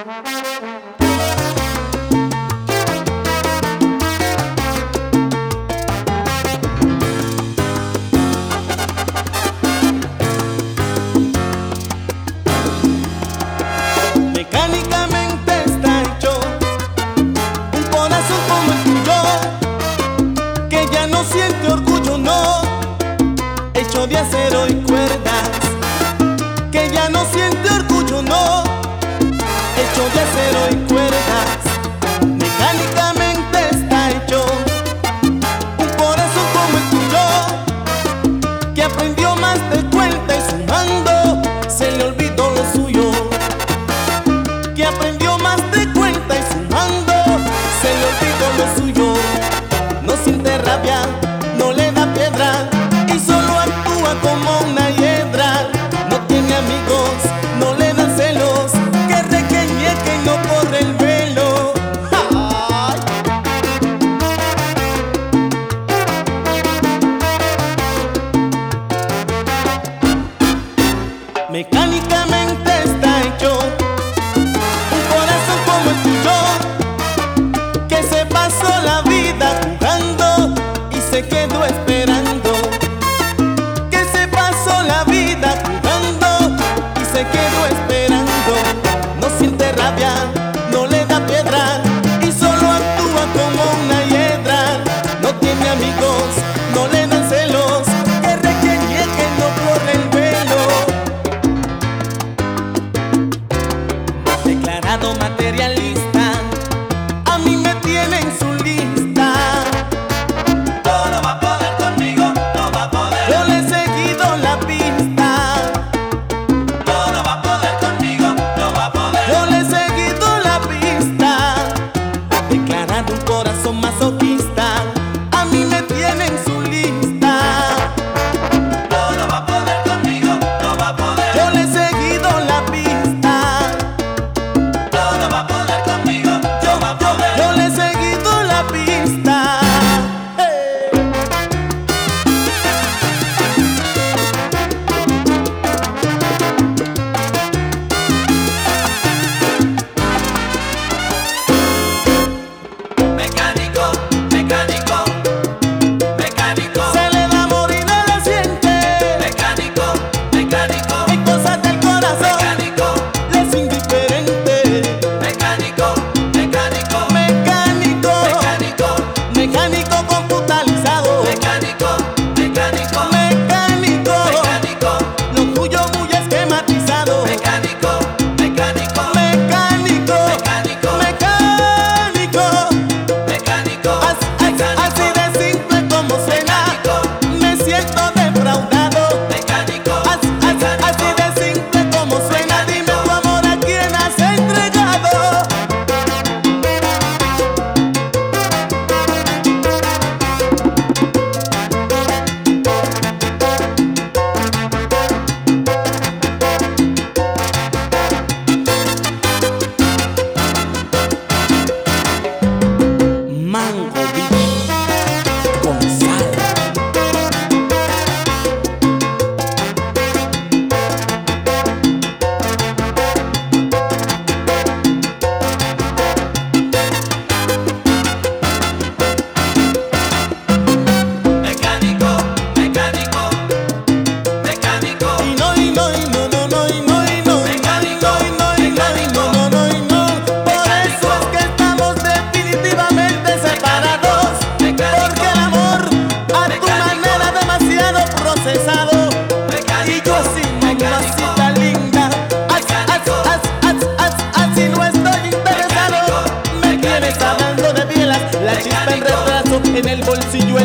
Mecánicamente está hecho un corazón como el tuyo, que ya no siente orgullo, no, hecho de acero y cuerdas, que ya no siente orgullo, no, hecho de acero y cuerdas. Mecánicamente está hecho un corazón como el tuyo, que aprendió más de cuenta y sumando se le olvidó lo suyo. Que aprendió más de cuenta y sumando se le olvidó lo suyo. No siente rabia, no le da piedra y solo actúa como una hiedra. No tiene amigos, no le dan celos, que requeñeque y no corre el velo. ¡Ay! Mecánicamente está hecho un corazón como el tuyo, que se pasó la vida jugando y se quedó esperando. Que se pasó la vida jugando y se quedó esperando. No siente rabia, no le da piedra y solo actúa como una hiedra. No tiene amigos, no le dan celos, que requeñeque no corre el velo. Declarado materialista, a mí me tiene en su lista. No va a poder conmigo, no va a poder. Yo le he seguido la pista. No va a poder conmigo, no va a poder. Yo le he seguido la pista. Declarado un corazón masoquista, a mí me tiene en su lista. No va a poder conmigo, no va a poder. Yo le he seguido la pista. No va a poder conmigo, no va a poder. Yo le he seguido la pista. Hey. Mecánico, mecánico, mecánico. Se le da amor y no lo siente. Mecánico, mecánico, Hay cosas del corazón, mecánico, le es indiferente. mecánico, mecánico, Mecánico, mecánico, mecánico computalizado. mecánico, mecánico, Mecánico, mecánico, lo tuyo muy esquematizado. mecánico, mecánico, Mecánico, mecánico, mecánico. mecánico, Así de simple como suena, me siento defraudado. mecánico, Así de simple como suena, dime tu amor a quién has entregado. Mango Beach con sal. mecánico, mecánico, mecánico, Y no, y no, y no, no, no, y no, y no, y no, y no, y no, y no, y no, no, no, y no. Por eso es que estamos definitivamente separados. Porque el amor a tu manera demasiado procesado. Y yo así, mamacita linda, así no estoy interesado. Me tienes hablando de bielas, la chispa en retraso en el bolsillo